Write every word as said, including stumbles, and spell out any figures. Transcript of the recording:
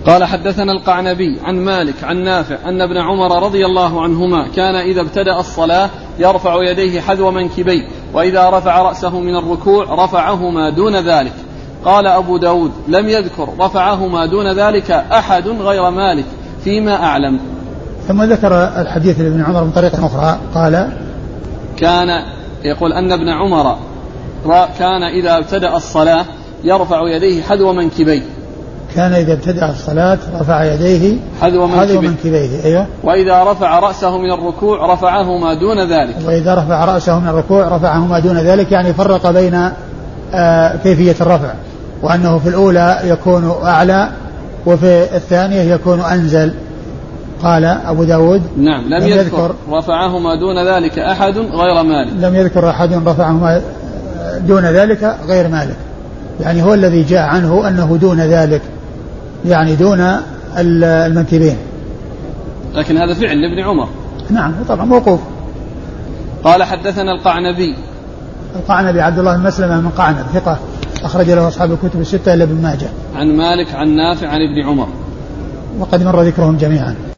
قال حدثنا القعنبي عن مالك عن نافع أن ابن عمر رضي الله عنهما كان إذا ابتدأ الصلاة يرفع يديه حذو منكبيه، وإذا رفع رأسه من الركوع رفعهما دون ذلك. قال أبو داود لم يذكر رفعهما دون ذلك أحد غير مالك فيما أعلم. ثم ذكر الحديث لابن عمر من طريقة أخرى قال كان يقول أن ابن عمر كان إذا ابتدأ الصلاة يرفع يديه حذو منكبيه، كان إذا ابتدأ الصلاة رفع يديه حذو منكبيه, منكبيه. أيوة. وإذا رفع رأسه من الركوع رفعهما دون ذلك، وإذا رفع رأسه من الركوع رفعهما دون ذلك، يعني فرق بين آه كيفية الرفع، وأنه في الأولى يكون أعلى وفي الثانية يكون أنزل. قال أبو داود نعم لم, لم يذكر, يذكر رفعهما دون ذلك أحد غير مالك، لم يذكر أحد رفعهما دون ذلك غير مالك، يعني هو الذي جاء عنه أنه دون ذلك، يعني دون المنكبين. لكن هذا فعل لابن عمر. نعم طبعا موقوف. قال حدثنا القعنبي القعنبي عبد الله بن مسلمة من قعنب ثقة أخرج له أصحاب الكتب الستة إلا ابن ماجه. عن مالك عن نافع عن ابن عمر، وقد مر ذكرهم جميعا.